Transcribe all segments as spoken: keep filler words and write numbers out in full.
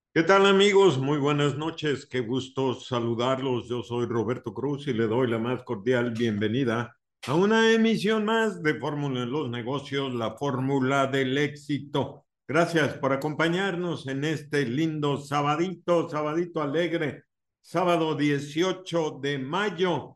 ¿Qué tal amigos? Muy buenas noches, qué gusto saludarlos. Yo soy Roberto Cruz y le doy la más cordial bienvenida a una emisión más de Fórmula en los Negocios, la fórmula del éxito. Gracias por acompañarnos en este lindo sabadito, sabadito alegre, sábado dieciocho de mayo.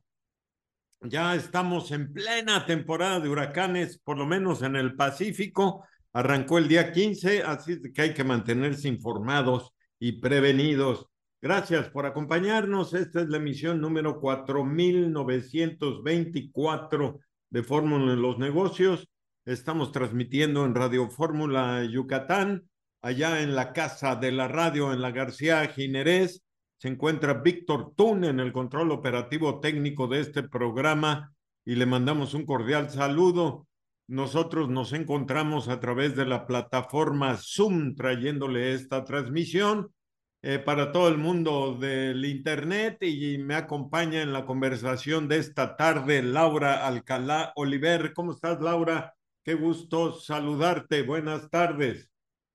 Ya estamos en plena temporada de huracanes, por lo menos en el Pacífico. Arrancó el día quince, así que hay que mantenerse informados y prevenidos. Gracias por acompañarnos. Esta es la emisión número cuatro mil novecientos veinticuatro de Fórmula en los Negocios. Estamos transmitiendo en Radio Fórmula Yucatán, allá en la Casa de la Radio en la García Ginerés. Se encuentra Víctor Tun en el control operativo técnico de este programa y le mandamos un cordial saludo. Nosotros nos encontramos a través de la plataforma Zoom trayéndole esta transmisión eh, para todo el mundo del Internet y me acompaña en la conversación de esta tarde Laura Alcalá Oliver. ¿Cómo estás, Laura? Qué gusto saludarte. Buenas tardes.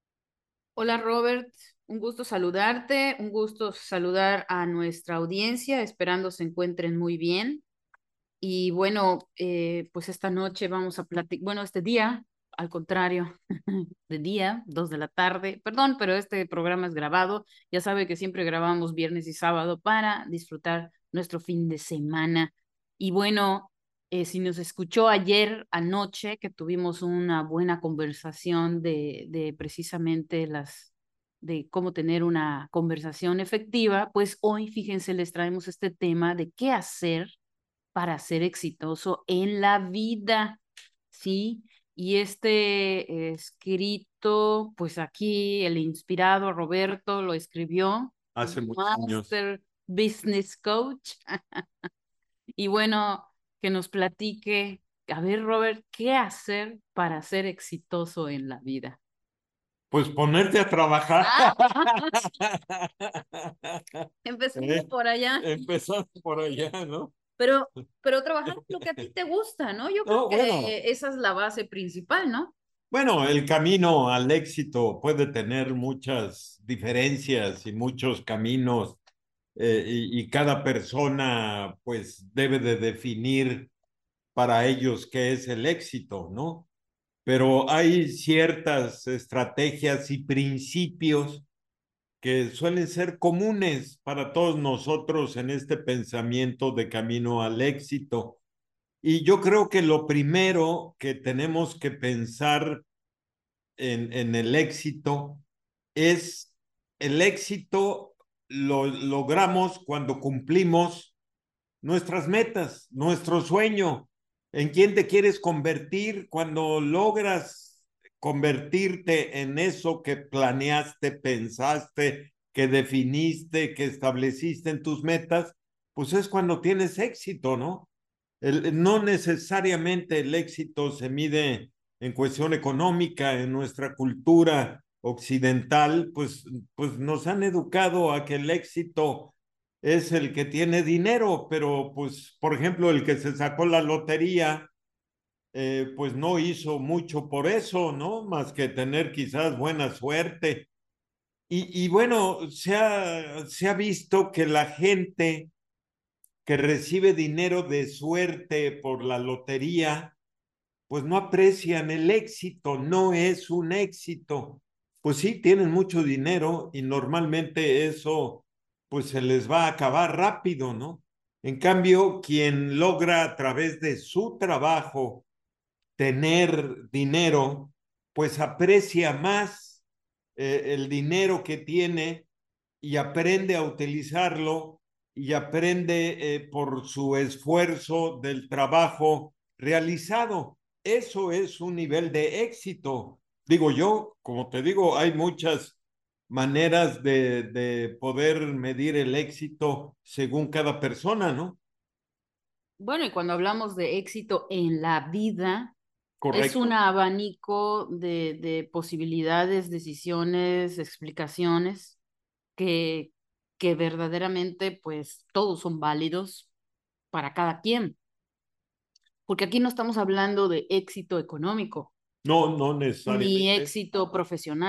Hola Robert, un gusto saludarte, un gusto saludar a nuestra audiencia, esperando se encuentren muy bien. Y bueno, eh, pues esta noche vamos a platicar, bueno, este día, al contrario, de día, dos de la tarde, perdón, pero este programa es grabado. Ya sabe que siempre grabamos viernes y sábado para disfrutar nuestro fin de semana. Y bueno, eh, si nos escuchó ayer anoche, que tuvimos una buena conversación de, de precisamente las de cómo tener una conversación efectiva, pues hoy, fíjense, les traemos este tema de qué hacer para ser exitoso en la vida, ¿sí? Y este eh, escrito, pues aquí el inspirado Roberto lo escribió, Hace un muchos años. Master Business Coach. Y bueno, que nos platique, a ver, Robert, ¿qué hacer para ser exitoso en la vida? Pues ponerte a trabajar. Ah, empezando ¿Eh? por allá. Empezando por allá, ¿no? Pero, pero trabajar en lo que a ti te gusta, ¿no? Yo creo No, bueno, que esa es la base principal, ¿no? bueno, el camino al éxito puede tener muchas diferencias y muchos caminos, eh, y, y cada persona pues debe de definir para ellos qué es el éxito, ¿no? Pero hay ciertas estrategias y principios que suelen ser comunes para todos nosotros en este pensamiento de camino al éxito. Y yo creo que lo primero que tenemos que pensar en, en el éxito es el éxito lo logramos cuando cumplimos nuestras metas, nuestro sueño, en quién te quieres convertir cuando logras convertirte en eso que planeaste, pensaste, que definiste, que estableciste en tus metas, pues es cuando tienes éxito, ¿no? El, no necesariamente el éxito se mide en cuestión económica, en nuestra cultura occidental, pues, pues nos han educado a que el éxito es el que tiene dinero, pero pues, por ejemplo, el que se sacó la lotería, eh, pues no hizo mucho por eso, ¿no? Más que tener quizás buena suerte. Y, y bueno, se ha, se ha visto que la gente que recibe dinero de suerte por la lotería, pues no aprecian el éxito, no es un éxito. Pues sí, tienen mucho dinero y normalmente eso pues se les va a acabar rápido, ¿no? En cambio, quien logra a través de su trabajo tener dinero, pues aprecia más eh, el dinero que tiene y aprende a utilizarlo y aprende eh, por su esfuerzo del trabajo realizado. Eso es un nivel de éxito. Digo yo, como te digo, hay muchas maneras de, de poder medir el éxito según cada persona, ¿no? Bueno, y cuando hablamos de éxito en la vida, es un Correcto. abanico de, de posibilidades, decisiones, explicaciones que, que verdaderamente, pues, todos son válidos para cada quien. Porque aquí no estamos hablando de éxito económico No, no ni necesariamente. éxito profesional.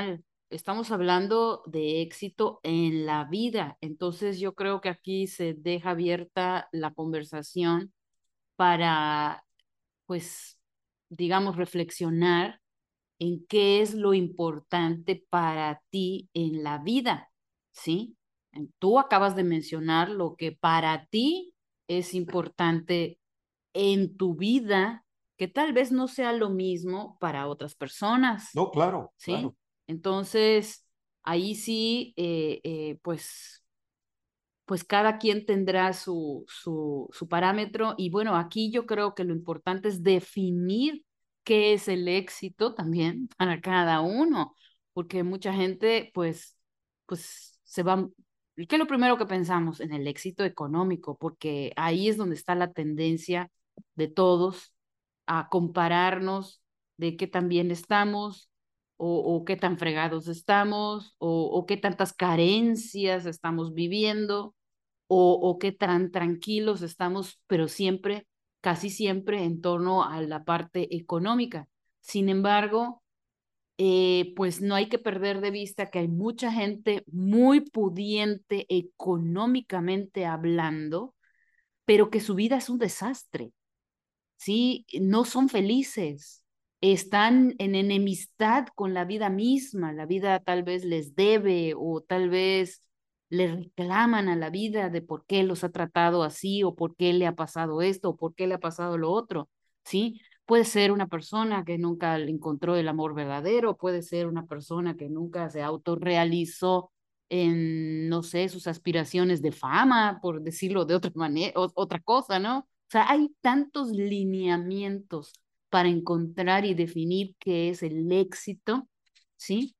estamos hablando de éxito en la vida. Entonces yo creo que aquí se deja abierta la conversación para, pues, digamos, reflexionar en qué es lo importante para ti en la vida, ¿sí? Tú acabas de mencionar lo que para ti es importante en tu vida, que tal vez no sea lo mismo para otras personas, No, claro, ¿sí? claro. Entonces, ahí sí, eh, eh, pues pues cada quien tendrá su, su, su parámetro. Y bueno, aquí yo creo que lo importante es definir qué es el éxito también para cada uno, porque mucha gente pues, pues se va, ¿qué es lo primero que pensamos? En el éxito económico, porque ahí es donde está la tendencia de todos a compararnos de qué tan bien estamos o, o qué tan fregados estamos o, o qué tantas carencias estamos viviendo o, o qué tan tranquilos estamos, pero siempre, casi siempre en torno a la parte económica. Sin embargo, eh, pues no hay que perder de vista que hay mucha gente muy pudiente económicamente hablando, pero que su vida es un desastre. ¿Sí? No son felices, están en enemistad con la vida misma, la vida tal vez les debe o tal vez le reclaman a la vida de por qué los ha tratado así o por qué le ha pasado esto o por qué le ha pasado lo otro, ¿sí? Puede ser una persona que nunca le encontró el amor verdadero, puede ser una persona que nunca se autorrealizó en, no sé, sus aspiraciones de fama, por decirlo de otra manera, o, otra cosa, ¿no? O sea, hay tantos lineamientos para encontrar y definir qué es el éxito, ¿sí?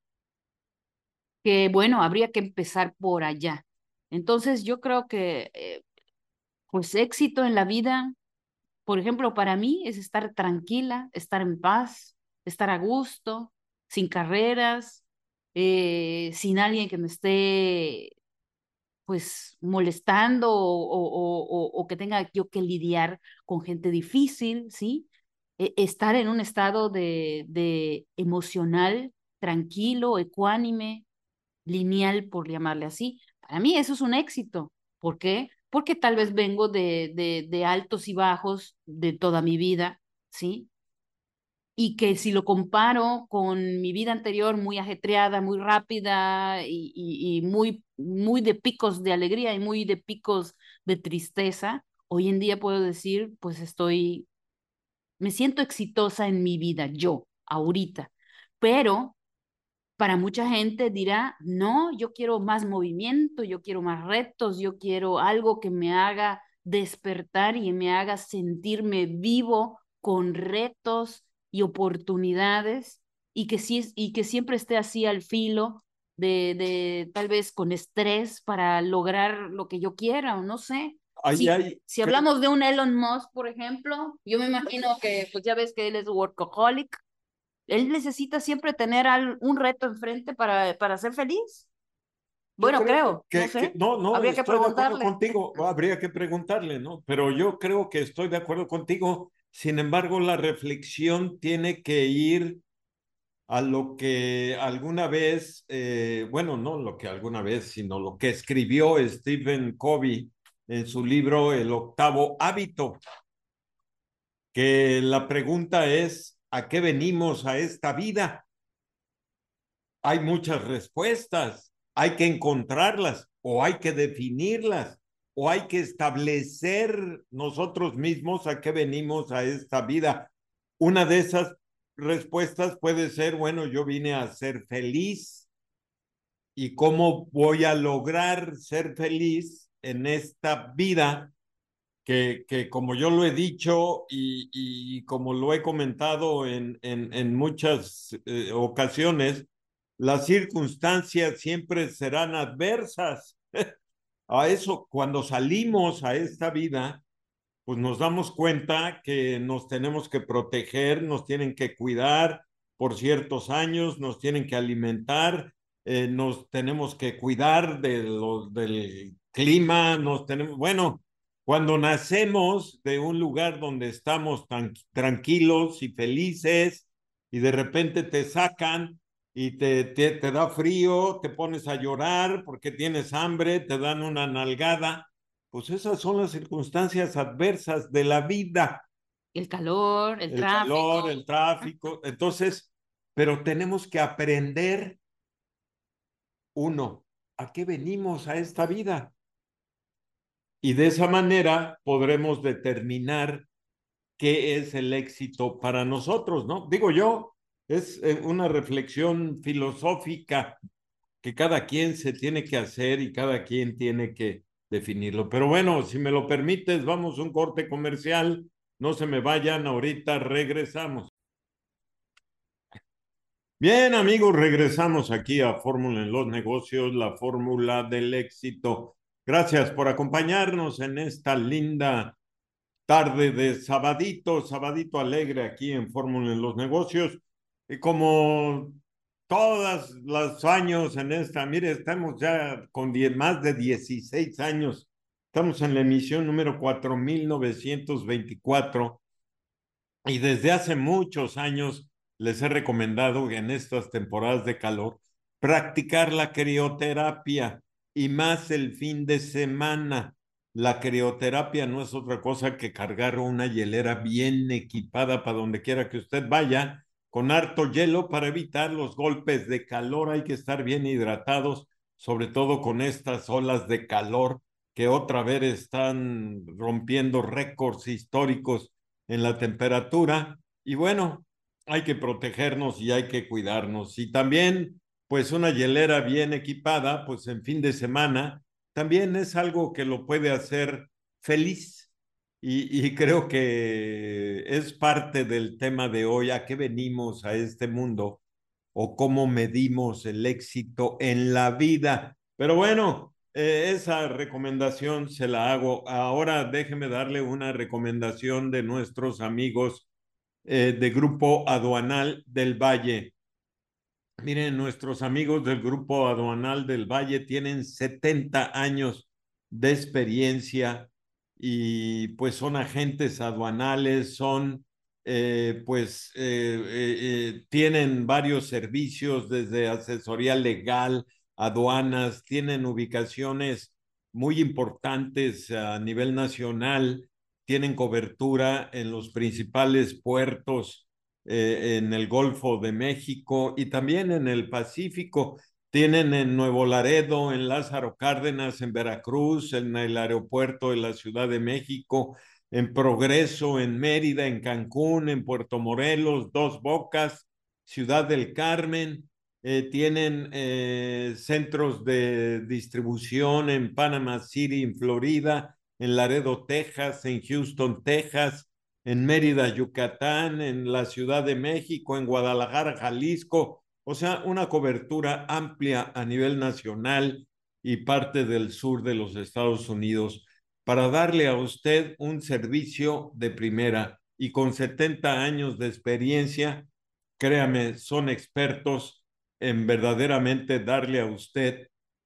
Que bueno, habría que empezar por allá. Entonces, yo creo que, eh, pues, éxito en la vida, por ejemplo, para mí es estar tranquila, estar en paz, estar a gusto, sin carreras, eh, sin alguien que me esté pues molestando o, o, o, o que tenga yo que lidiar con gente difícil, ¿sí? E- estar en un estado de, de emocional, tranquilo, ecuánime, lineal, por llamarle así. Para mí eso es un éxito. ¿Por qué? Porque tal vez vengo de, de, de altos y bajos de toda mi vida, ¿sí? Y que si lo comparo con mi vida anterior, muy ajetreada, muy rápida y, y, y muy, muy de picos de alegría y muy de picos de tristeza, hoy en día puedo decir, pues estoy, me siento exitosa en mi vida, yo, ahorita. Pero para mucha gente dirá, no, yo quiero más movimiento, yo quiero más retos, yo quiero algo que me haga despertar y me haga sentirme vivo con retos y oportunidades y que, sí, y que siempre esté así al filo de, de tal vez con estrés para lograr lo que yo quiera o no sé. Ahí Si, hay, si cre- hablamos de un Elon Musk, por ejemplo, yo me imagino que pues ya ves que él es workaholic, él necesita siempre tener al- un reto enfrente para, para ser feliz. yo Bueno, creo creo, no que, que, sé, no, no, habría que estoy de acuerdo preguntarle. contigo, habría que preguntarle, ¿no? Pero yo creo que estoy de acuerdo contigo. Sin embargo, la reflexión tiene que ir a lo que alguna vez, eh, bueno, no lo que alguna vez, sino lo que escribió Stephen Covey en su libro El octavo hábito, que la pregunta es, ¿a qué venimos a esta vida? Hay muchas respuestas, hay que encontrarlas o hay que definirlas o hay que establecer nosotros mismos a qué venimos a esta vida. Una de esas respuestas puede ser, bueno, yo vine a ser feliz y cómo voy a lograr ser feliz en esta vida que, que como yo lo he dicho y, y como lo he comentado en, en, en muchas eh, ocasiones, las circunstancias siempre serán adversas. A eso, cuando salimos a esta vida, pues nos damos cuenta que nos tenemos que proteger, nos tienen que cuidar por ciertos años, nos tienen que alimentar, eh, nos tenemos que cuidar de lo, del clima, nos tenemos, bueno, cuando nacemos de un lugar donde estamos tan tranquilos y felices y de repente te sacan, y te, te, te da frío, te pones a llorar porque tienes hambre, te dan una nalgada. Pues esas son las circunstancias adversas de la vida, El calor, el el tráfico. calor, el tráfico. Entonces, pero tenemos que aprender, uno, a qué venimos a esta vida. Y de esa manera podremos determinar qué es el éxito para nosotros, ¿no? Digo yo, es eh, una reflexión filosófica que cada quien se tiene que hacer y cada quien tiene que definirlo. Pero bueno, si me lo permites, vamos a un corte comercial. No se me vayan, ahorita regresamos. Bien, amigos, regresamos aquí a Fórmula en los Negocios, la fórmula del éxito. Gracias por acompañarnos en esta linda tarde de sabadito, sabadito alegre aquí en Fórmula en los Negocios. Y como todos los años en esta, mire, estamos ya con diez, más de dieciséis años. Estamos en la emisión número cuatro mil novecientos veinticuatro y desde hace muchos años les he recomendado en estas temporadas de calor practicar la crioterapia y más el fin de semana. La crioterapia no es otra cosa que cargar una hielera bien equipada para donde quiera que usted vaya, con harto hielo para evitar los golpes de calor. Hay que estar bien hidratados, sobre todo con estas olas de calor que otra vez están rompiendo récords históricos en la temperatura. Y bueno, hay que protegernos y hay que cuidarnos. Y también, pues una hielera bien equipada, pues en fin de semana, también es algo que lo puede hacer feliz. Y, y creo que es parte del tema de hoy, a qué venimos a este mundo o cómo medimos el éxito en la vida. Pero bueno, eh, esa recomendación se la hago. Ahora déjeme darle una recomendación de nuestros amigos eh, de Grupo Aduanal del Valle. Miren, nuestros amigos del Grupo Aduanal del Valle tienen setenta años de experiencia y pues son agentes aduanales, son eh, pues eh, eh, eh, tienen varios servicios desde asesoría legal, aduanas, tienen ubicaciones muy importantes a nivel nacional, tienen cobertura en los principales puertos eh, en el Golfo de México y también en el Pacífico. Tienen en Nuevo Laredo, en Lázaro Cárdenas, en Veracruz, en el aeropuerto de la Ciudad de México, en Progreso, en Mérida, en Cancún, en Puerto Morelos, Dos Bocas, Ciudad del Carmen. Eh, tienen eh, centros de distribución en Panama City, en Florida, en Laredo, Texas, en Houston, Texas, en Mérida, Yucatán, en la Ciudad de México, en Guadalajara, Jalisco. O sea, una cobertura amplia a nivel nacional y parte del sur de los Estados Unidos para darle a usted un servicio de primera. Y con setenta años de experiencia, créame, son expertos en verdaderamente darle a usted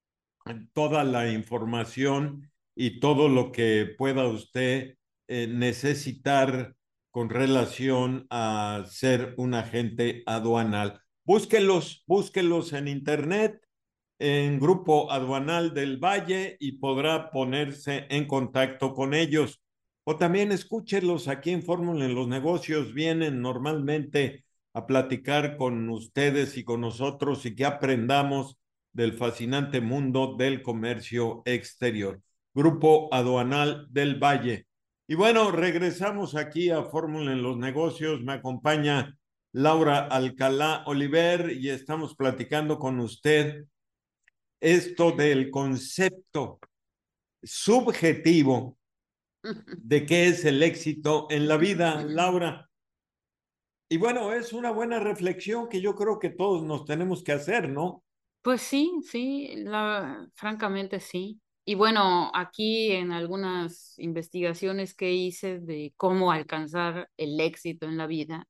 toda la información y todo lo que pueda usted eh, necesitar con relación a ser un agente aduanal. Búsquelos, búsquelos en internet, en Grupo Aduanal del Valle y podrá ponerse en contacto con ellos. O también escúchelos aquí en Fórmula en los Negocios. Vienen normalmente a platicar con ustedes y con nosotros y que aprendamos del fascinante mundo del comercio exterior. Grupo Aduanal del Valle. Y bueno, regresamos aquí a Fórmula en los Negocios. Me acompaña Laura Alcalá Oliver y estamos platicando con usted esto del concepto subjetivo de qué es el éxito en la vida, Laura. Y bueno, es una buena reflexión que yo creo que todos nos tenemos que hacer, ¿no? Pues sí, sí, la, francamente sí. Y bueno, aquí en algunas investigaciones que hice de cómo alcanzar el éxito en la vida,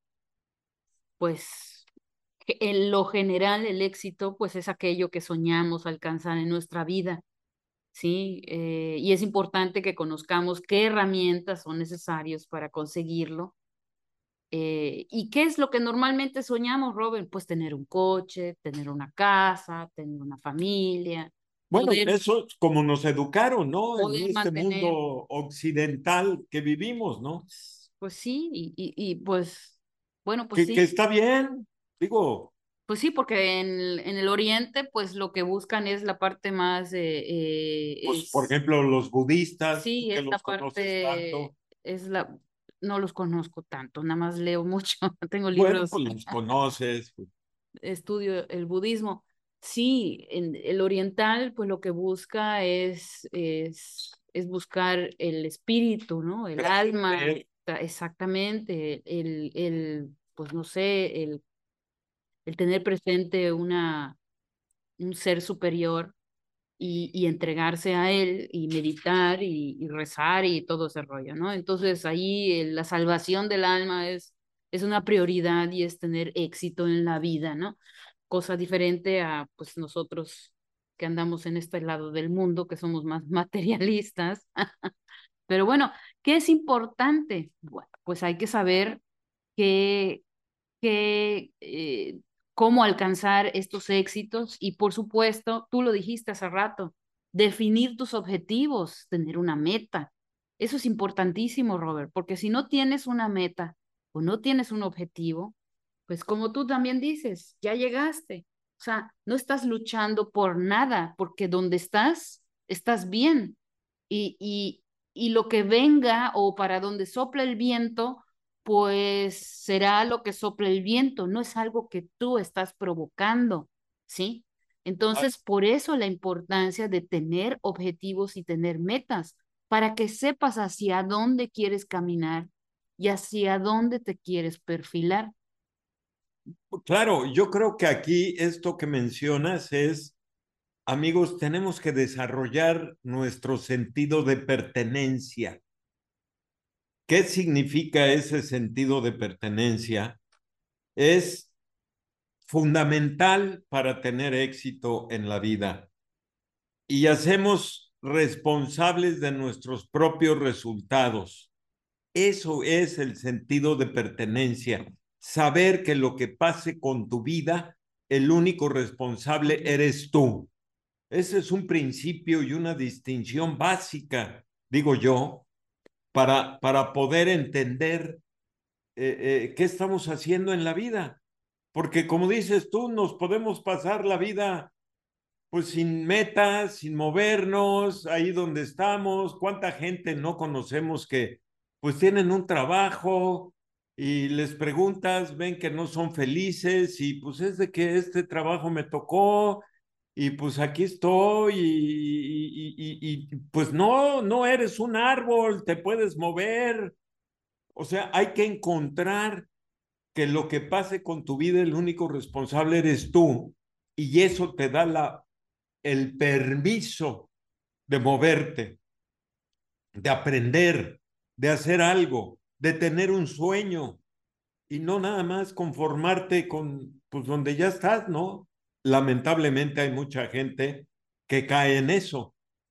pues que en lo general el éxito pues es aquello que soñamos alcanzar en nuestra vida, ¿sí? Eh, y es importante que conozcamos qué herramientas son necesarias para conseguirlo. Eh, ¿y qué es lo que normalmente soñamos, Robert? Pues tener un coche, tener una casa, tener una familia, Bueno, poder, eso es como nos educaron, ¿no? En poder este mundo mantener, occidental que vivimos, ¿no? pues sí, y, y, y pues, bueno, pues Que, que sí, está bien, digo, pues sí, porque en, en el Oriente, pues lo que buscan es la parte más, eh, eh, pues por es, ejemplo, los budistas, tú sí, que esta los conoces parte tanto, es la, no los conozco tanto, nada más leo mucho, tengo bueno, libros, pues los conoces, pues, estudio el budismo. Sí, en el oriental, pues lo que busca es, es, es buscar el espíritu, ¿no? El alma, trascender. ta- exactamente, el, el, pues no sé, el, el tener presente una, un ser superior y, y entregarse a él y meditar y, y rezar y todo ese rollo, ¿no? Entonces ahí eh, la salvación del alma es, es una prioridad y es tener éxito en la vida, ¿no? Cosa diferente a pues nosotros que andamos en este lado del mundo, que somos más materialistas. Pero bueno, ¿qué es importante? Bueno, pues hay que saber que que, eh, cómo alcanzar estos éxitos y por supuesto, tú lo dijiste hace rato, definir tus objetivos, tener una meta. Eso es importantísimo, Robert, porque si no tienes una meta o no tienes un objetivo, pues como tú también dices, ya llegaste. O sea, no estás luchando por nada, porque donde estás, estás bien. Y, y, y lo que venga o para donde sopla el viento, pues será lo que sople el viento, no es algo que tú estás provocando, ¿sí? Ah, Entonces, por eso la importancia de tener objetivos y tener metas, para que sepas hacia dónde quieres caminar y hacia dónde te quieres perfilar. claro, yo creo que aquí esto que mencionas es, amigos, tenemos que desarrollar nuestro sentido de pertenencia. ¿Qué significa ese sentido de pertenencia? Es fundamental para tener éxito en la vida y hacemos responsables de nuestros propios resultados. Eso es el sentido de pertenencia. Saber que lo que pase con tu vida, el único responsable eres tú. Ese es un principio y una distinción básica, digo yo, para, para poder entender eh, eh, qué estamos haciendo en la vida. Porque como dices tú, nos podemos pasar la vida pues sin metas, sin movernos, ahí donde estamos. ¿Cuánta gente no conocemos que pues tienen un trabajo y les preguntas, ven que no son felices y pues es de que este trabajo me tocó y pues aquí estoy y, y, y, y pues no, no eres un árbol, te puedes mover. O sea, hay que encontrar que lo que pase con tu vida, el único responsable eres tú y eso te da la el permiso de moverte, de aprender, de hacer algo, de tener un sueño y no nada más conformarte con pues donde ya estás, ¿no? Lamentablemente hay mucha gente que cae en eso.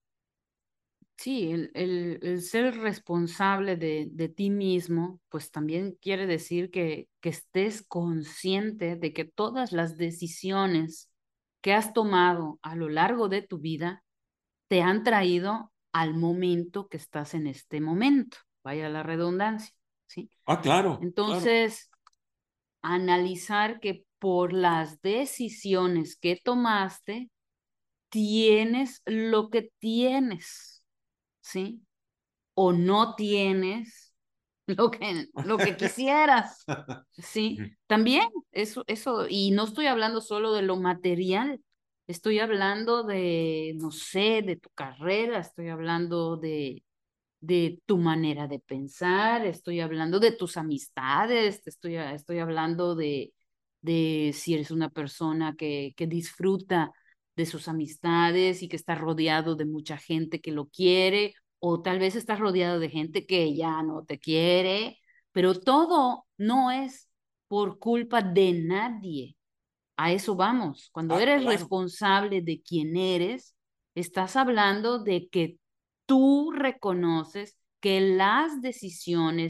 Sí, el, el, el ser responsable de, de ti mismo, pues también quiere decir que, que estés consciente de que todas las decisiones que has tomado a lo largo de tu vida te han traído al momento que estás en este momento, vaya la redundancia, ¿sí? Ah, claro, claro. Entonces, analizar que por las decisiones que tomaste, tienes lo que tienes, ¿sí? O no tienes lo que, lo que quisieras, ¿sí? También eso, eso, y no estoy hablando solo de lo material, estoy hablando de, no sé, de tu carrera, estoy hablando de, de tu manera de pensar, estoy hablando de tus amistades, te estoy, estoy hablando de, de si eres una persona que, que disfruta de sus amistades y que está rodeado de mucha gente que lo quiere, o tal vez estás rodeado de gente que ya no te quiere, pero todo no es por culpa de nadie. A eso vamos. Cuando Ah, eres claro. responsable de quién eres, estás hablando de que tú reconoces que las decisiones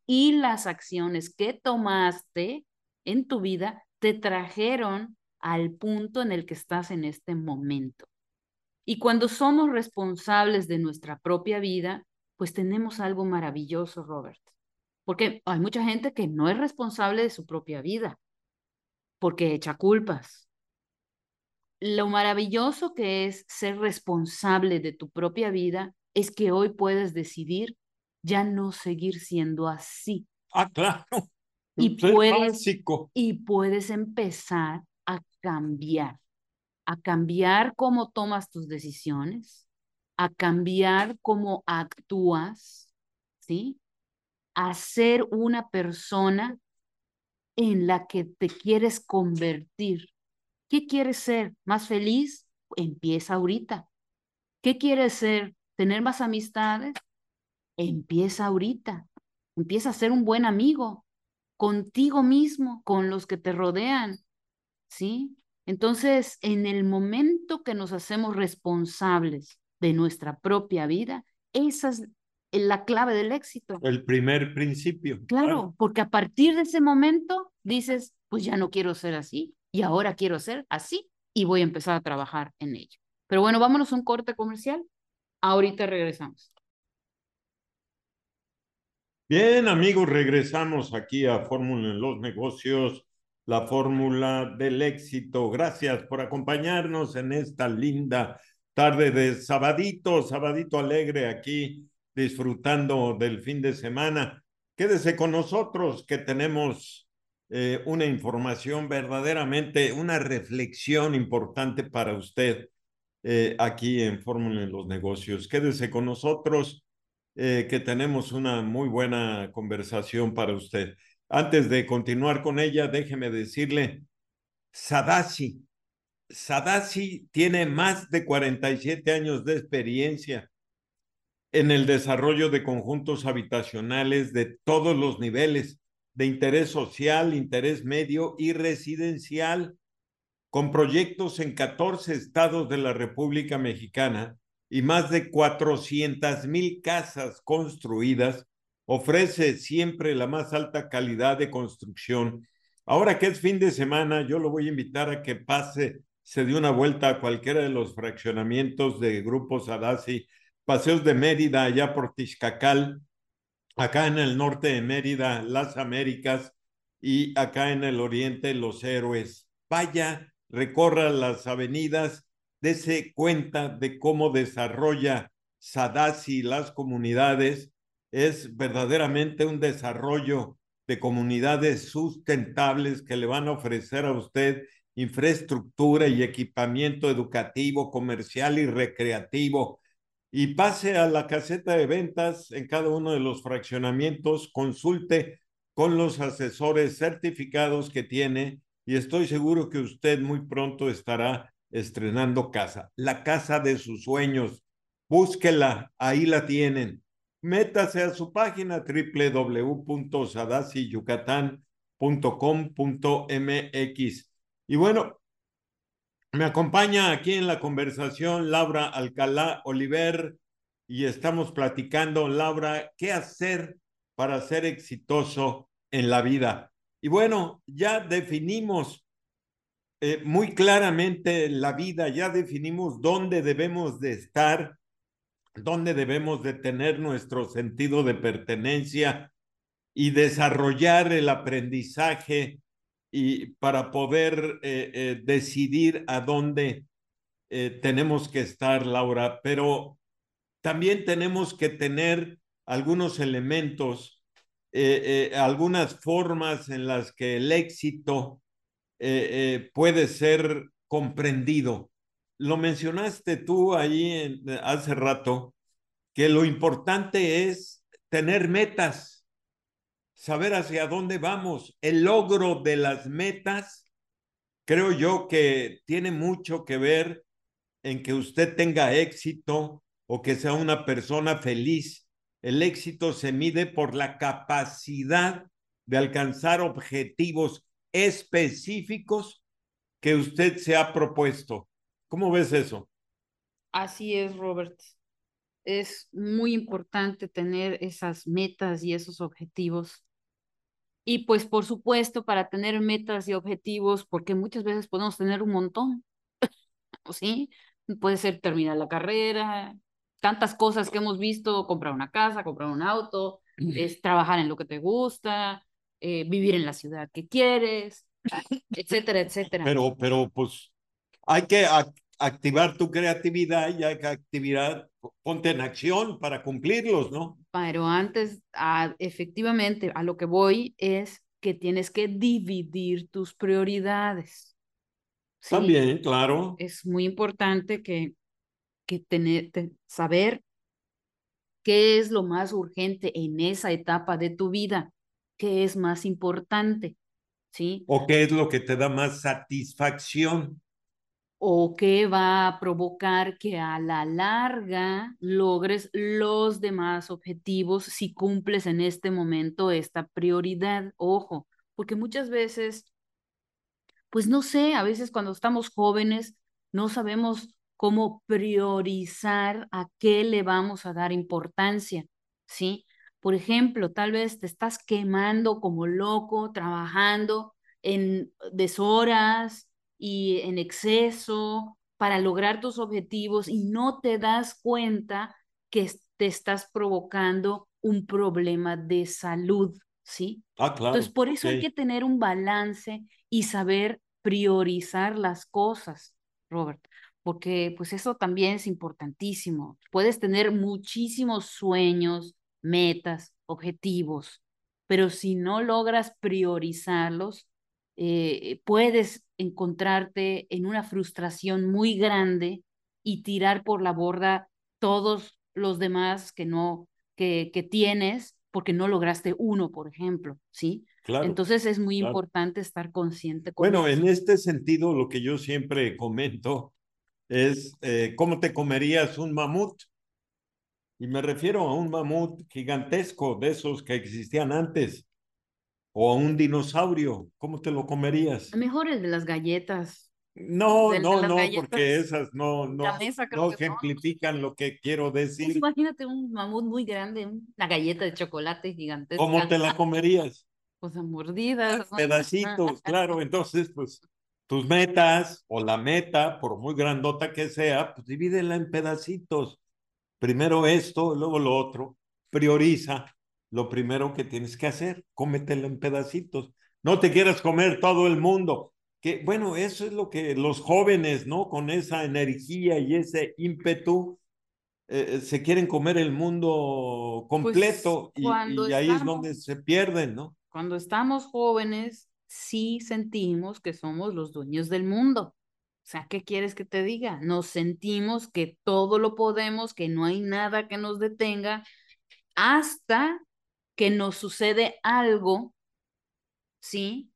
y las acciones que tomaste en tu vida te trajeron al punto en el que estás en este momento. Y cuando somos responsables de nuestra propia vida, pues tenemos algo maravilloso, Robert. Porque hay mucha gente que no es responsable de su propia vida, porque echa culpas. Lo maravilloso que es ser responsable de tu propia vida es que hoy puedes decidir ya no seguir siendo así. Ah, claro. Y Eso es puedes, básico. y puedes empezar a cambiar, a cambiar cómo tomas tus decisiones, a cambiar cómo actúas, ¿sí? A ser una persona en la que te quieres convertir. ¿Qué quieres ser? ¿Más feliz? Empieza ahorita. ¿Qué quieres ser? ¿Tener más amistades? Empieza ahorita. Empieza a ser un buen amigo contigo mismo, con los que te rodean, ¿sí? Entonces, en el momento que nos hacemos responsables de nuestra propia vida, esa es la clave del éxito. El primer principio. Claro, porque a partir de ese momento dices, pues ya no quiero ser así y ahora quiero ser así y voy a empezar a trabajar en ello. Pero bueno, vámonos a un corte comercial. Ahorita regresamos. Bien, amigos, regresamos aquí a Fórmula en los Negocios, la fórmula del éxito. Gracias por acompañarnos en esta linda tarde de sabadito, sabadito alegre aquí, disfrutando del fin de semana. Quédese con nosotros que tenemos eh, una información verdaderamente, una reflexión importante para usted eh, aquí en Fórmula en los Negocios. Quédese con nosotros eh, que tenemos una muy buena conversación para usted. Antes de continuar con ella, déjeme decirle, Sadasi, Sadasi tiene más de cuarenta y siete años de experiencia en el desarrollo de conjuntos habitacionales de todos los niveles, de interés social, interés medio y residencial, con proyectos en catorce estados de la República Mexicana y más de cuatrocientas mil casas construidas, ofrece siempre la más alta calidad de construcción. Ahora que es fin de semana, yo lo voy a invitar a que pase, se dé una vuelta a cualquiera de los fraccionamientos de Grupo Sadasi, Paseos de Mérida, allá por Tixcacal, acá en el norte de Mérida, Las Américas, y acá en el oriente, Los Héroes. Vaya, recorra las avenidas, dése cuenta de cómo desarrolla Sadasi las comunidades. Es verdaderamente un desarrollo de comunidades sustentables que le van a ofrecer a usted infraestructura y equipamiento educativo, comercial y recreativo, y pase a la caseta de ventas en cada uno de los fraccionamientos, consulte con los asesores certificados que tiene y estoy seguro que usted muy pronto estará estrenando casa, la casa de sus sueños. Búsquela, ahí la tienen. Métase a su página doble u doble u doble u punto sadasi yucatán punto com punto m x. Y bueno, me acompaña aquí en la conversación Laura Alcalá Oliver y estamos platicando, Laura, qué hacer para ser exitoso en la vida. Y bueno, ya definimos eh, muy claramente la vida, ya definimos dónde debemos de estar, dónde debemos de tener nuestro sentido de pertenencia y desarrollar el aprendizaje y para poder eh, eh, decidir a dónde eh, tenemos que estar, Laura, pero también tenemos que tener algunos elementos, eh, eh, algunas formas en las que el éxito eh, eh, puede ser comprendido. Lo mencionaste tú ahí en, hace rato, que lo importante es tener metas, saber hacia dónde vamos. El logro de las metas, creo yo que tiene mucho que ver en que usted tenga éxito o que sea una persona feliz. El éxito se mide por la capacidad de alcanzar objetivos específicos que usted se ha propuesto. ¿Cómo ves eso? Así es, Robert. es muy importante tener esas metas y esos objetivos. Y pues por supuesto, para tener metas y objetivos, porque muchas veces podemos tener un montón, ¿o sí? Puede ser terminar la carrera, tantas cosas que hemos visto, comprar una casa, comprar un auto, es trabajar en lo que te gusta, eh, vivir en la ciudad que quieres, etcétera, etcétera. Pero, pero pues hay que ac- activar tu creatividad y hay que activar, ponte en acción para cumplirlos, ¿no? Pero antes, a- efectivamente, a lo que voy es que tienes que dividir tus prioridades, ¿sí? También, claro. Es muy importante que, que tener, te- saber qué es lo más urgente en esa etapa de tu vida, qué es más importante, ¿sí? ¿O qué es lo que te da más satisfacción? O qué va a provocar que a la larga logres los demás objetivos si cumples en este momento esta prioridad. Ojo, porque muchas veces pues no sé, a veces cuando estamos jóvenes no sabemos cómo priorizar a qué le vamos a dar importancia, ¿sí? Por ejemplo, tal vez te estás quemando como loco, trabajando en deshoras y en exceso para lograr tus objetivos y no te das cuenta que es- te estás provocando un problema de salud, ¿sí? Ah, Entonces, claro, por ok, eso hay que tener un balance y saber priorizar las cosas, Robert, porque pues eso también es importantísimo. Puedes tener muchísimos sueños, metas, objetivos, pero si no logras priorizarlos, eh, puedes encontrarte en una frustración muy grande y tirar por la borda todos los demás que no, que, que tienes porque no lograste uno, por ejemplo, ¿sí? claro, Entonces es muy claro. importante estar consciente con Bueno, eso. en este sentido, lo que yo siempre comento es eh, cómo te comerías un mamut. Y me refiero a un mamut gigantesco, de esos que existían antes, o a un dinosaurio. ¿Cómo te lo comerías? Mejor el de las galletas. No, El de no, las no, porque galletas esas no, no, Gamesa creo no que son. ejemplifican lo que quiero Pues decir. imagínate un mamut muy grande, una galleta de chocolate ¿Cómo gigantesca, te la comerías? pues a mordidas, ¿no? Pedacitos, claro. Entonces, pues, tus metas o la meta, por muy grandota que sea, pues divídela en pedacitos. Primero esto, luego lo otro. Prioriza lo primero que tienes que hacer. Cómetelo en pedacitos. No te quieras comer todo el mundo. Que bueno, eso es lo que los jóvenes, ¿no? Con esa energía y ese ímpetu, eh, se quieren comer el mundo Pues completo cuando y, y ahí es estamos, donde se pierden, ¿no? cuando estamos jóvenes, sí sentimos que somos los dueños del mundo. O sea, ¿qué quieres que te diga? Nos sentimos que todo lo podemos, que no hay nada que nos detenga, hasta que nos sucede algo, ¿sí?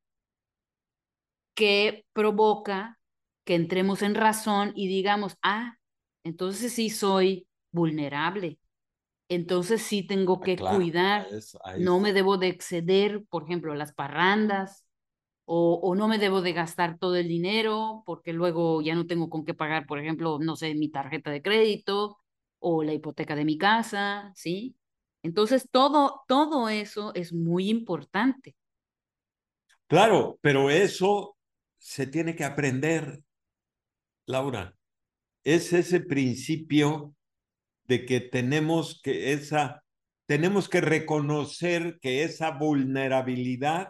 Que provoca que entremos en razón y digamos, ah, entonces sí soy vulnerable, entonces sí tengo Ah, que claro, a cuidar, eso, a no me eso. debo de exceder, por ejemplo, a las parrandas, o, o no me debo de gastar todo el dinero porque luego ya no tengo con qué pagar, por ejemplo, no sé, mi tarjeta de crédito o la hipoteca de mi casa, ¿sí? Entonces, todo, todo eso es muy importante. Claro, pero eso se tiene que aprender, Laura. Es ese principio de que tenemos que esa, tenemos que reconocer que esa vulnerabilidad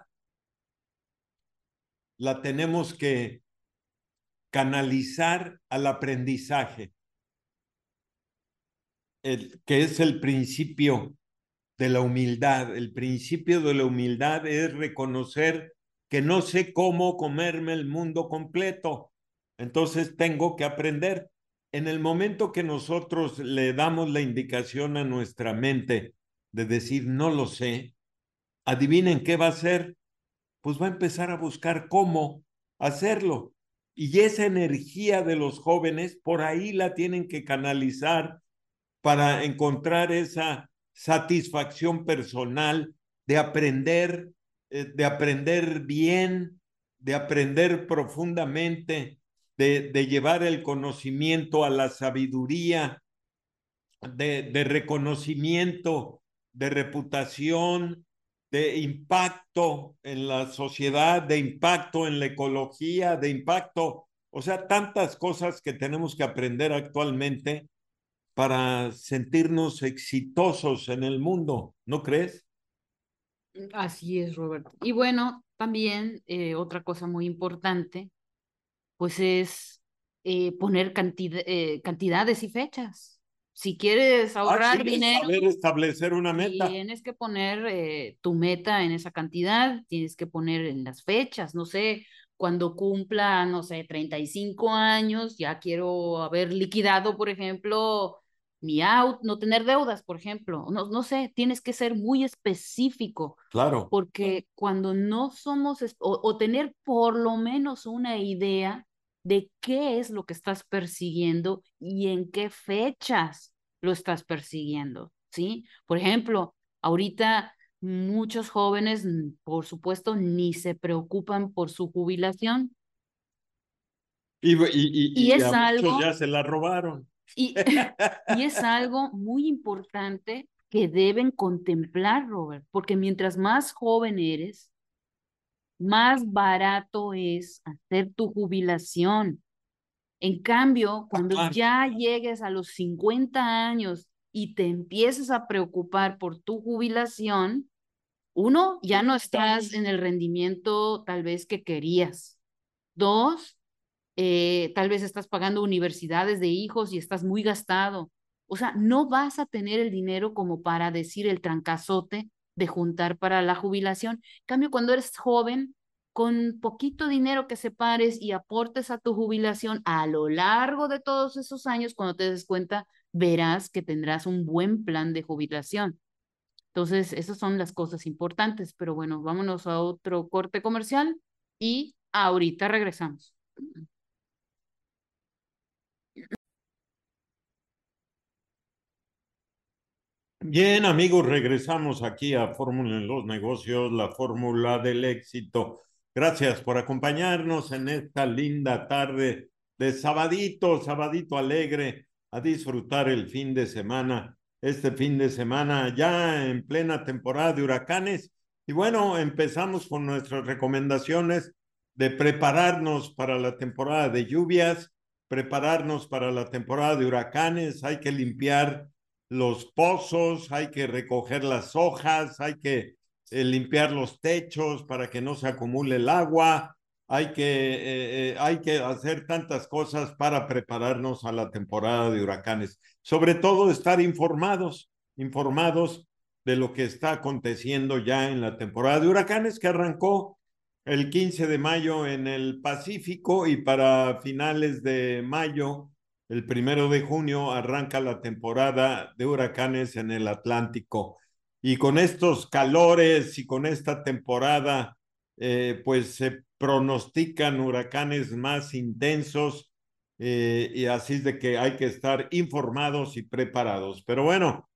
la tenemos que canalizar al aprendizaje, el, que es el principio de la humildad. El principio de la humildad es reconocer que no sé cómo comerme el mundo completo. Entonces tengo que aprender. En el momento que nosotros le damos la indicación a nuestra mente de decir no lo sé, adivinen qué va a hacer, pues va a empezar a buscar cómo hacerlo. Y esa energía de los jóvenes, por ahí la tienen que canalizar para encontrar esa satisfacción personal de aprender, eh, de aprender bien, de aprender profundamente, de, de llevar el conocimiento a la sabiduría. de, de reconocimiento, de reputación, de impacto en la sociedad, de impacto en la ecología, de impacto, o sea, tantas cosas que tenemos que aprender actualmente para sentirnos exitosos en el mundo, ¿no crees? Así es, Robert. Y bueno, también eh, otra cosa muy importante, pues es eh, poner cantidad, eh, cantidades y fechas. Si quieres Ah, sí, ahorrar es dinero, saber establecer una meta. tienes que poner eh, tu meta en esa cantidad, tienes que poner en las fechas, no sé, cuando cumpla, no sé, treinta y cinco años, ya quiero haber liquidado, por ejemplo, mi auto, no tener deudas, por ejemplo, no, no sé, tienes que ser muy específico, Claro, porque cuando no somos, es- o, o tener por lo menos una idea de qué es lo que estás persiguiendo y en qué fechas lo estás persiguiendo, ¿sí? Por ejemplo, ahorita muchos jóvenes, mm, por supuesto, ni se preocupan por su jubilación y, y, y y, y a es muchos algo, ya se la robaron. y, y es algo muy importante que deben contemplar, Robert, porque mientras más joven eres, más barato es hacer tu jubilación. En cambio, Ah, cuando claro. ya llegues a los cincuenta años y te empieces a preocupar por tu jubilación, uno, ya no estás en el rendimiento tal vez que querías. Dos, eh, tal vez estás pagando universidades de hijos y estás muy gastado. O sea, no vas a tener el dinero como para decir el trancazote de juntar para la jubilación. En cambio, cuando eres joven, con poquito dinero que separes y aportes a tu jubilación a lo largo de todos esos años, cuando te des cuenta, verás que tendrás un buen plan de jubilación. Entonces, esas son las cosas importantes, pero bueno, vámonos a otro corte comercial y ahorita regresamos. Bien, amigos, regresamos aquí a Fórmula en los Negocios, la fórmula del éxito. Gracias por acompañarnos en esta linda tarde de sabadito, sabadito alegre, a disfrutar el fin de semana. Este fin de semana ya en plena temporada de huracanes. Y bueno, empezamos con nuestras recomendaciones de prepararnos para la temporada de lluvias, prepararnos para la temporada de huracanes. Hay que limpiar los pozos, hay que recoger las hojas, hay que eh, limpiar los techos para que no se acumule el agua, hay que, eh, eh, hay que hacer tantas cosas para prepararnos a la temporada de huracanes. Sobre todo estar informados, informados de lo que está aconteciendo ya en la temporada de huracanes que arrancó el quince de mayo en el Pacífico y para finales de mayo el primero de junio arranca la temporada de huracanes en el Atlántico. Y con estos calores y con esta temporada, eh, pues se pronostican huracanes más intensos eh, y así es de que hay que estar informados y preparados. Pero bueno,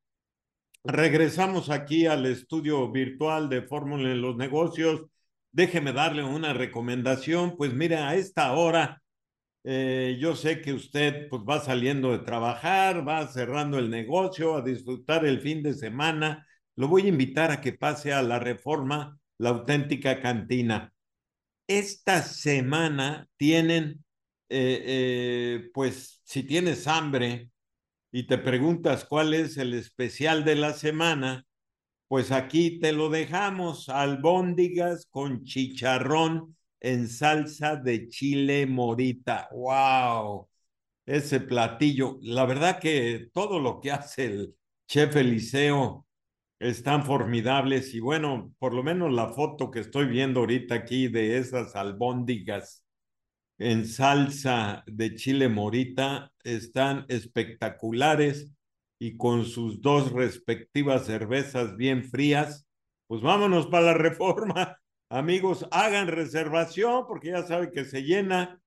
regresamos aquí al estudio virtual de Fórmula en los Negocios. Déjeme darle una recomendación. Pues mira, a esta hora eh, yo sé que usted pues va saliendo de trabajar, va cerrando el negocio, a disfrutar el fin de semana. Lo voy a invitar a que pase a la Reforma, la auténtica cantina. Esta semana tienen, eh, eh, pues si tienes hambre y te preguntas cuál es el especial de la semana, pues aquí te lo dejamos, albóndigas con chicharrón en salsa de chile morita. ¡Wow! Ese platillo. La verdad que todo lo que hace el chef Eliseo están formidables y bueno, por lo menos la foto que estoy viendo ahorita aquí de esas albóndigas en salsa de chile morita están espectaculares y con sus dos respectivas cervezas bien frías, pues vámonos para la Reforma. Amigos, hagan reservación porque ya saben que se llena.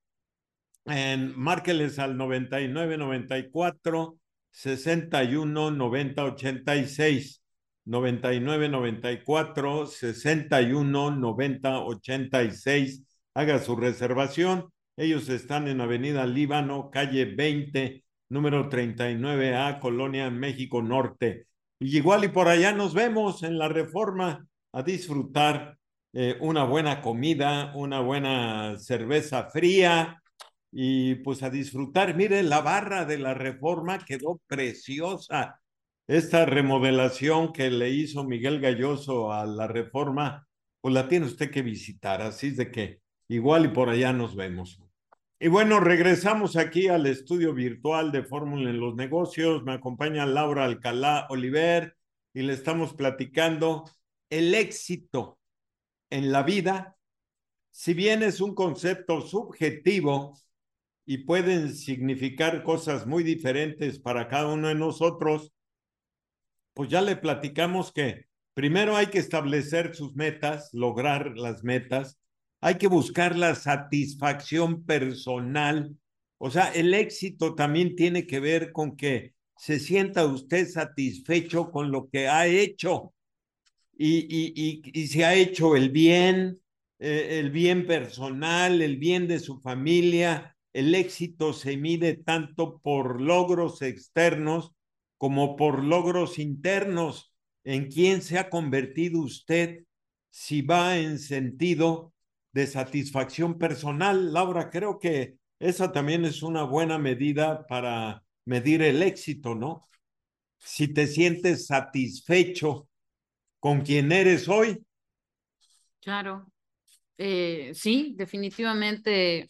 En, márqueles al noventa y nueve noventa y cuatro sesenta y uno noventa ochenta y seis noventa y nueve noventa y cuatro sesenta y uno noventa ochenta y seis. Haga su reservación. Ellos están en Avenida Líbano, calle veinte, número treinta y nueve A, Colonia México Norte. Y igual y por allá nos vemos en la Reforma a disfrutar eh, una buena comida, una buena cerveza fría y pues a disfrutar. Mire, la barra de la Reforma quedó preciosa. Esta remodelación que le hizo Miguel Galloso a la Reforma, pues la tiene usted que visitar. Así es de que igual y por allá nos vemos. Y bueno, regresamos aquí al estudio virtual de Fórmula en los Negocios. Me acompaña Laura Alcalá Oliver y le estamos platicando el éxito en la vida. Si bien es un concepto subjetivo y pueden significar cosas muy diferentes para cada uno de nosotros, pues ya le platicamos que primero hay que establecer sus metas, lograr las metas, hay que buscar la satisfacción personal. O sea, el éxito también tiene que ver con que se sienta usted satisfecho con lo que ha hecho y, y, y, y se ha hecho el bien, eh, el bien personal, el bien de su familia. El éxito se mide tanto por logros externos como por logros internos. ¿En quién se ha convertido usted si va en sentido de satisfacción personal? Laura, creo que esa también es una buena medida para medir el éxito, ¿no? Si te sientes satisfecho con quien eres hoy. Claro, eh, sí, definitivamente.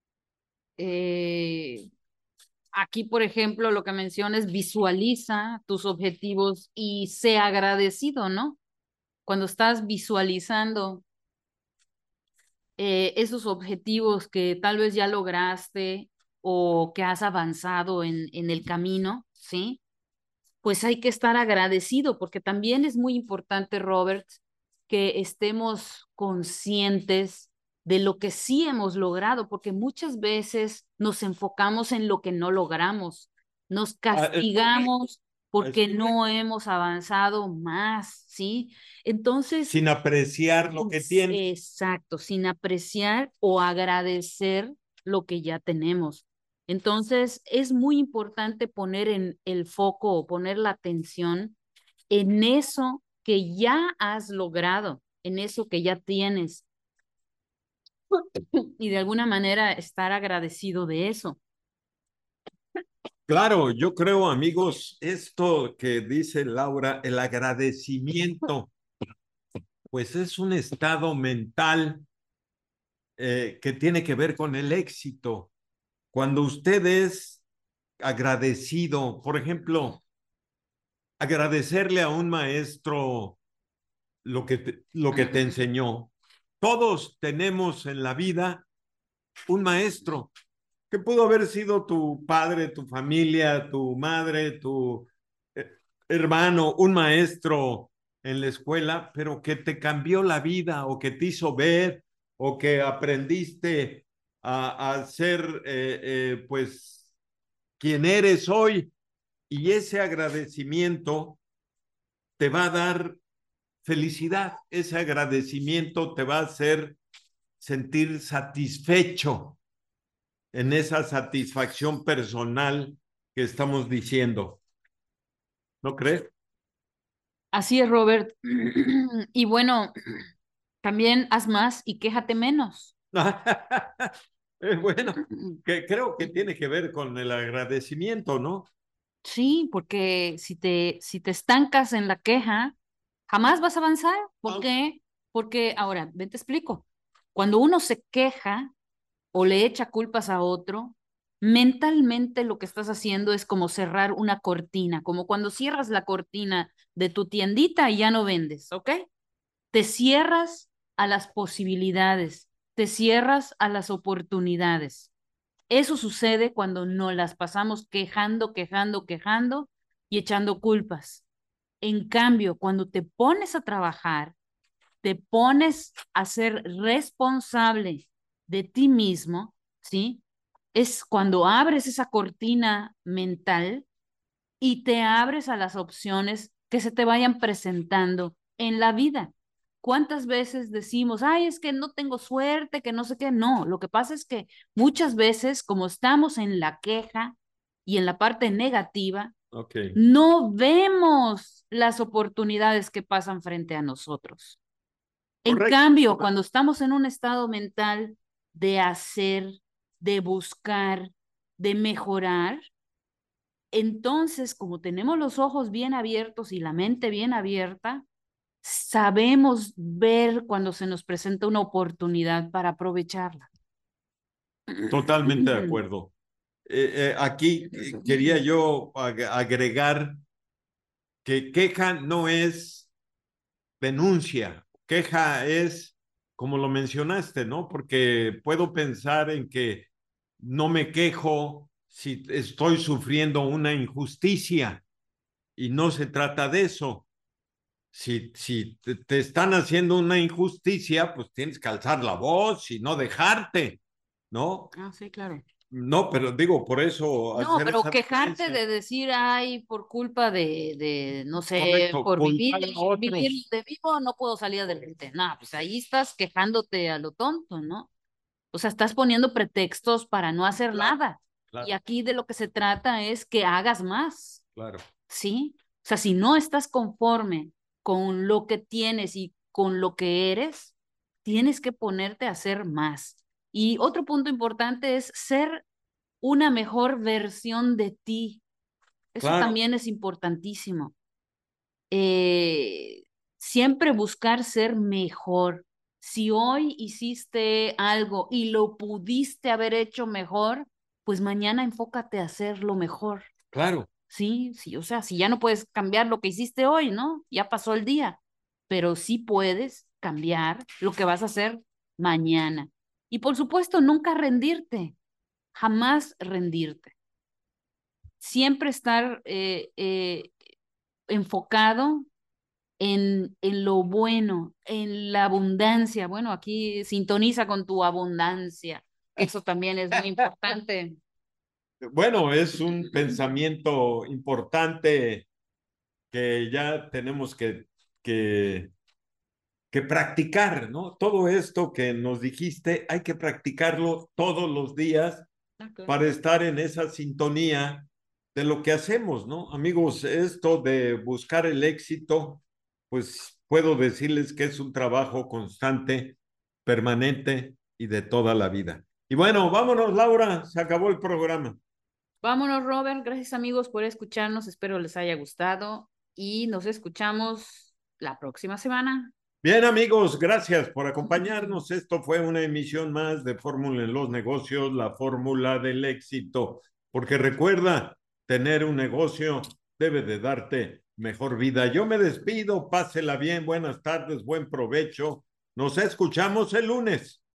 eh, Aquí, por ejemplo, lo que mencionas, visualiza tus objetivos y sé agradecido, ¿no? Cuando estás visualizando eh, esos objetivos que tal vez ya lograste o que has avanzado en, en el camino, ¿sí? Pues hay que estar agradecido porque también es muy importante, Robert, que estemos conscientes de lo que sí hemos logrado, porque muchas veces nos enfocamos en lo que no logramos, nos Ah, es, castigamos porque es, no hemos avanzado más, ¿sí? Entonces, sin apreciar lo que es- tiene. exacto, sin apreciar o agradecer lo que ya tenemos. Entonces, es muy importante poner en el foco o poner la atención en eso que ya has logrado, en eso que ya tienes y de alguna manera estar agradecido de eso. Claro, yo creo, amigos, esto que dice Laura, el agradecimiento, pues es un estado mental eh, que tiene que ver con el éxito. Cuando usted es agradecido, por ejemplo, agradecerle a un maestro lo que te, lo que te enseñó. Todos tenemos en la vida un maestro que pudo haber sido tu padre, tu familia, tu madre, tu eh, hermano, un maestro en la escuela, pero que te cambió la vida o que te hizo ver o que aprendiste a, a ser eh, eh, pues quien eres hoy. Y ese agradecimiento te va a dar felicidad, ese agradecimiento te va a hacer sentir satisfecho en esa satisfacción personal que estamos diciendo. ¿No crees? Así es, Robert. Y bueno, también haz más y quéjate menos. Bueno, que creo que tiene que ver con el agradecimiento, ¿no? Sí, porque si te, si te estancas en la queja, jamás vas a avanzar. ¿Por qué? Porque ahora, ven, te explico. Cuando uno se queja o le echa culpas a otro, mentalmente lo que estás haciendo es como cerrar una cortina, como cuando cierras la cortina de tu tiendita y ya no vendes, ¿ok? Te cierras a las posibilidades, te cierras a las oportunidades. Eso sucede cuando nos las pasamos quejando, quejando, quejando y echando culpas. En cambio, cuando te pones a trabajar, te pones a ser responsable de ti mismo, ¿sí? Es cuando abres esa cortina mental y te abres a las opciones que se te vayan presentando en la vida. ¿Cuántas veces decimos, ay, es que no tengo suerte, que no sé qué? No, lo que pasa es que muchas veces, como estamos en la queja, y en la parte negativa, Okay. no vemos las oportunidades que pasan frente a nosotros. En Correcto. cambio, cuando estamos en un estado mental de hacer, de buscar, de mejorar, entonces, como tenemos los ojos bien abiertos y la mente bien abierta, sabemos ver cuando se nos presenta una oportunidad para aprovecharla. Totalmente de acuerdo. Eh, eh, aquí quería yo ag agregar que queja no es denuncia, queja es, como lo mencionaste, ¿no? Porque puedo pensar en que no me quejo si estoy sufriendo una injusticia y no se trata de eso. Si, si te, te están haciendo una injusticia, pues tienes que alzar la voz y no dejarte, ¿no? Ah, sí, claro. No, pero digo, por eso No, hacer pero esa quejarte diferencia. de decir, ay, por culpa de, de, no sé, Correcto, por vivir, culpar a vivir otros. de vivo, no puedo salir adelante. No, pues ahí estás quejándote a lo tonto, ¿no? O sea, estás poniendo pretextos para no hacer Claro, nada. Y claro, aquí de lo que se trata es que hagas más, claro. ¿sí? O sea, si no estás conforme con lo que tienes y con lo que eres, tienes que ponerte a hacer más. Y otro punto importante es ser una mejor versión de ti. Eso Claro, también es importantísimo. Eh, siempre buscar ser mejor. Si hoy hiciste algo y lo pudiste haber hecho mejor, pues mañana enfócate a hacerlo mejor. claro, Sí, sí, o sea, si ya no puedes cambiar lo que hiciste hoy, ¿no? Ya pasó el día, pero sí puedes cambiar lo que vas a hacer mañana. Y por supuesto, nunca rendirte, jamás rendirte. Siempre estar eh, eh, enfocado en, en lo bueno, en la abundancia. Bueno, aquí sintoniza con tu abundancia, que eso también es muy importante. bueno, es un pensamiento importante que ya tenemos que, que, que practicar, ¿no? Todo esto que nos dijiste, hay que practicarlo todos los días Okay. para estar en esa sintonía de lo que hacemos, ¿no? Amigos, esto de buscar el éxito, pues puedo decirles que es un trabajo constante, permanente y de toda la vida. Y bueno, vámonos, Laura, se acabó el programa. Vámonos, Robert. Gracias, amigos, por escucharnos. Espero les haya gustado y nos escuchamos la próxima semana. Bien, amigos, gracias por acompañarnos. Esto fue una emisión más de Fórmula en los Negocios, la fórmula del éxito. Porque recuerda, tener un negocio debe de darte mejor vida. Yo me despido, pásela bien, buenas tardes, buen provecho. Nos escuchamos el lunes.